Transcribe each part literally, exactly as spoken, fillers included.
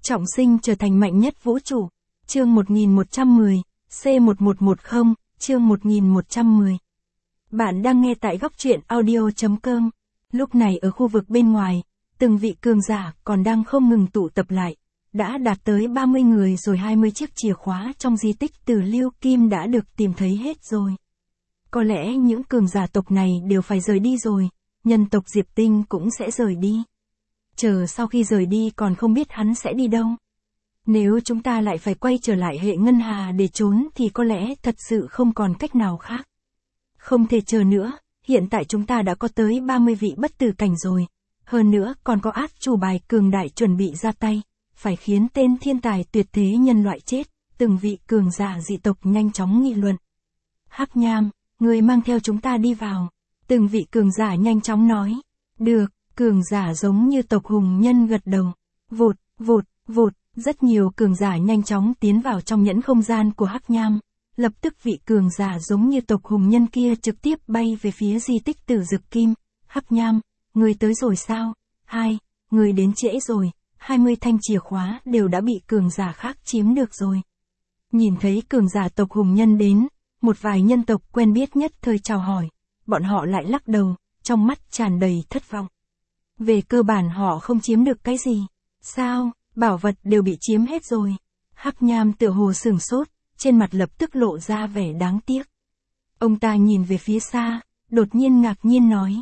Trọng sinh trở thành mạnh nhất vũ trụ. Chương một nghìn một trăm mười, C một một một không, chương một nghìn một trăm mười. Bạn đang nghe tại góc truyện audio chấm com. Lúc này ở khu vực bên ngoài, từng vị cường giả còn đang không ngừng tụ tập lại. Đã đạt tới ba mươi người rồi, hai mươi chiếc chìa khóa trong di tích Tử Lưu Kim đã được tìm thấy hết rồi. Có lẽ những cường giả tộc này đều phải rời đi rồi, nhân tộc Diệp Tinh cũng sẽ rời đi. Chờ sau khi rời đi còn không biết hắn sẽ đi đâu. Nếu chúng ta lại phải quay trở lại hệ ngân hà để trốn thì có lẽ thật sự không còn cách nào khác. Không thể chờ nữa, hiện tại chúng ta đã có tới ba mươi vị bất tử cảnh rồi. Hơn nữa còn có át chủ bài cường đại chuẩn bị ra tay, phải khiến tên thiên tài tuyệt thế nhân loại chết. Từng vị cường giả dị tộc nhanh chóng nghị luận. Hắc Nham, người mang theo chúng ta đi vào. Từng vị cường giả nhanh chóng nói. Được, cường giả giống như tộc hùng nhân gật đầu. Vụt, vụt, vụt, rất nhiều cường giả nhanh chóng tiến vào trong nhẫn không gian của Hắc Nham. Lập tức vị cường giả giống như tộc hùng nhân kia trực tiếp bay về phía di tích Tử Dực Kim. Hắc Nham, người tới rồi sao? Hai, người đến trễ rồi, hai mươi thanh chìa khóa đều đã bị cường giả khác chiếm được rồi. Nhìn thấy cường giả tộc hùng nhân đến, một vài nhân tộc quen biết nhất thời chào hỏi, bọn họ lại lắc đầu, trong mắt tràn đầy thất vọng. Về cơ bản họ không chiếm được cái gì. Sao, bảo vật đều bị chiếm hết rồi. Hắc Nham tựa hồ sửng sốt, trên mặt lập tức lộ ra vẻ đáng tiếc. Ông ta nhìn về phía xa, đột nhiên ngạc nhiên nói.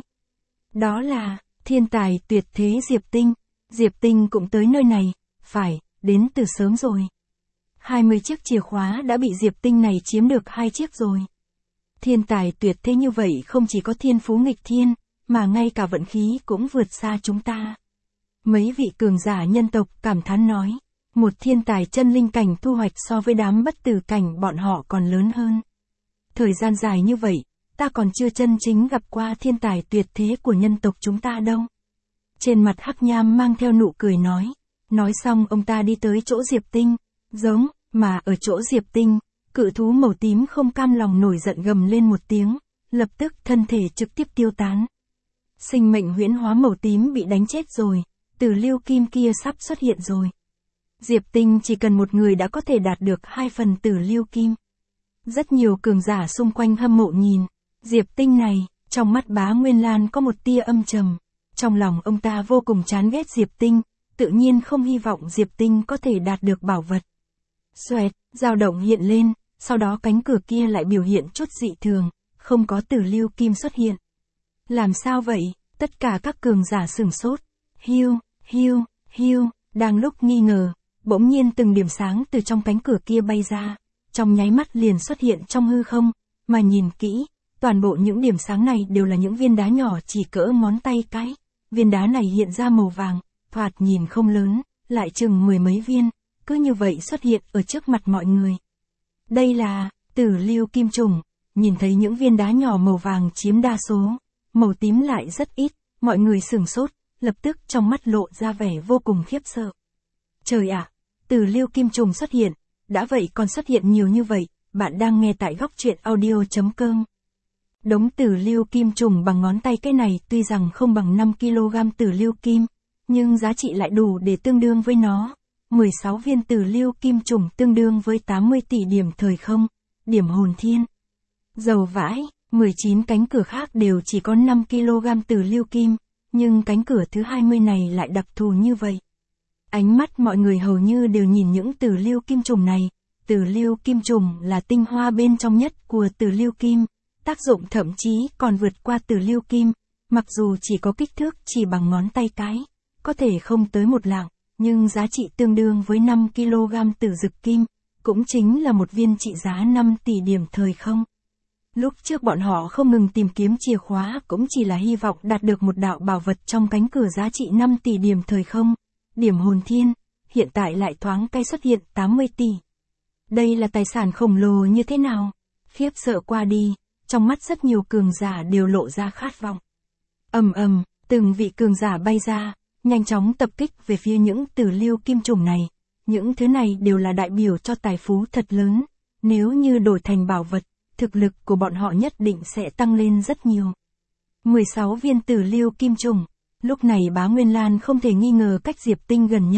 Đó là, thiên tài tuyệt thế Diệp Tinh. Diệp Tinh cũng tới nơi này, phải, đến từ sớm rồi. hai mươi chiếc chìa khóa đã bị Diệp Tinh này chiếm được hai chiếc rồi. Thiên tài tuyệt thế như vậy không chỉ có thiên phú nghịch thiên, mà ngay cả vận khí cũng vượt xa chúng ta. Mấy vị cường giả nhân tộc cảm thán nói, một thiên tài chân linh cảnh thu hoạch so với đám bất tử cảnh bọn họ còn lớn hơn. Thời gian dài như vậy, ta còn chưa chân chính gặp qua thiên tài tuyệt thế của nhân tộc chúng ta đâu. Trên mặt Hắc Nham mang theo nụ cười nói. Nói xong ông ta đi tới chỗ Diệp Tinh. Giống, mà ở chỗ Diệp Tinh, cự thú màu tím không cam lòng nổi giận gầm lên một tiếng, lập tức thân thể trực tiếp tiêu tán. Sinh mệnh huyễn hóa màu tím bị đánh chết rồi, Tử Lưu Kim kia sắp xuất hiện rồi. Diệp Tinh chỉ cần một người đã có thể đạt được hai phần Tử Lưu Kim. Rất nhiều cường giả xung quanh hâm mộ nhìn, Diệp Tinh này, trong mắt Bá Nguyên Lan có một tia âm trầm. Trong lòng ông ta vô cùng chán ghét Diệp Tinh, tự nhiên không hy vọng Diệp Tinh có thể đạt được bảo vật. Xoẹt, dao động hiện lên, sau đó cánh cửa kia lại biểu hiện chút dị thường, không có Tử Lưu Kim xuất hiện. Làm sao vậy? Tất cả các cường giả sửng sốt. Hiu, hiu, hiu, đang lúc nghi ngờ, bỗng nhiên từng điểm sáng từ trong cánh cửa kia bay ra, trong nháy mắt liền xuất hiện trong hư không, mà nhìn kỹ, toàn bộ những điểm sáng này đều là những viên đá nhỏ chỉ cỡ ngón tay cái. Viên đá này hiện ra màu vàng, thoạt nhìn không lớn, lại chừng mười mấy viên, cứ như vậy xuất hiện ở trước mặt mọi người. Đây là Tử Lưu Kim trùng. Nhìn thấy những viên đá nhỏ màu vàng chiếm đa số, màu tím lại rất ít, mọi người sửng sốt, lập tức trong mắt lộ ra vẻ vô cùng khiếp sợ. Trời ạ, Tử Lưu Kim trùng xuất hiện, đã vậy còn xuất hiện nhiều như vậy. Bạn đang nghe tại góc truyện audio chấm com. Đống Tử Lưu Kim trùng bằng ngón tay cái này tuy rằng không bằng năm ki lô gam Tử Lưu Kim, nhưng giá trị lại đủ để tương đương với nó. mười sáu viên Tử Lưu Kim trùng tương đương với tám mươi tỷ điểm thời không, điểm hồn thiên. Dầu vãi, mười chín cánh cửa khác đều chỉ có năm ki lô gam Tử Lưu Kim, nhưng cánh cửa thứ hai mươi này lại đặc thù như vậy. Ánh mắt mọi người hầu như đều nhìn những Tử Lưu Kim trùng này. Tử Lưu Kim trùng là tinh hoa bên trong nhất của Tử Lưu Kim. Tác dụng thậm chí còn vượt qua Tử Lưu Kim, mặc dù chỉ có kích thước chỉ bằng ngón tay cái, có thể không tới một lạng, nhưng giá trị tương đương với năm ki lô gam Tử Dực Kim, cũng chính là một viên trị giá năm tỷ điểm thời không. Lúc trước bọn họ không ngừng tìm kiếm chìa khóa cũng chỉ là hy vọng đạt được một đạo bảo vật trong cánh cửa giá trị năm tỷ điểm thời không, điểm hồn thiên, hiện tại lại thoáng cái xuất hiện tám mươi tỷ. Đây là tài sản khổng lồ như thế nào? Khiếp sợ qua đi. Trong mắt rất nhiều cường giả đều lộ ra khát vọng. Ầm ầm, từng vị cường giả bay ra, nhanh chóng tập kích về phía những Tử Lưu Kim trùng này. Những thứ này đều là đại biểu cho tài phú thật lớn. Nếu như đổi thành bảo vật, thực lực của bọn họ nhất định sẽ tăng lên rất nhiều. mười sáu viên Tử Lưu Kim trùng. Lúc này Bá Nguyên Lan không thể nghi ngờ cách Diệp Tinh gần nhất.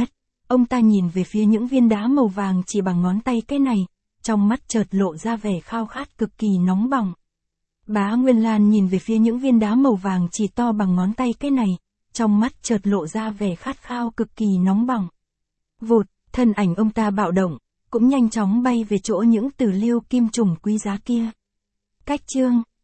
ông ta nhìn về phía những viên đá màu vàng chỉ bằng ngón tay cái này, trong mắt chợt lộ ra vẻ khao khát cực kỳ nóng bỏng. Bá Nguyên Lan nhìn về phía những viên đá màu vàng chỉ to bằng ngón tay cái này, trong mắt chợt lộ ra vẻ khát khao cực kỳ nóng bỏng. Vụt, thân ảnh ông ta bạo động, cũng nhanh chóng bay về chỗ những tử liêu kim trùng quý giá kia. Cách chương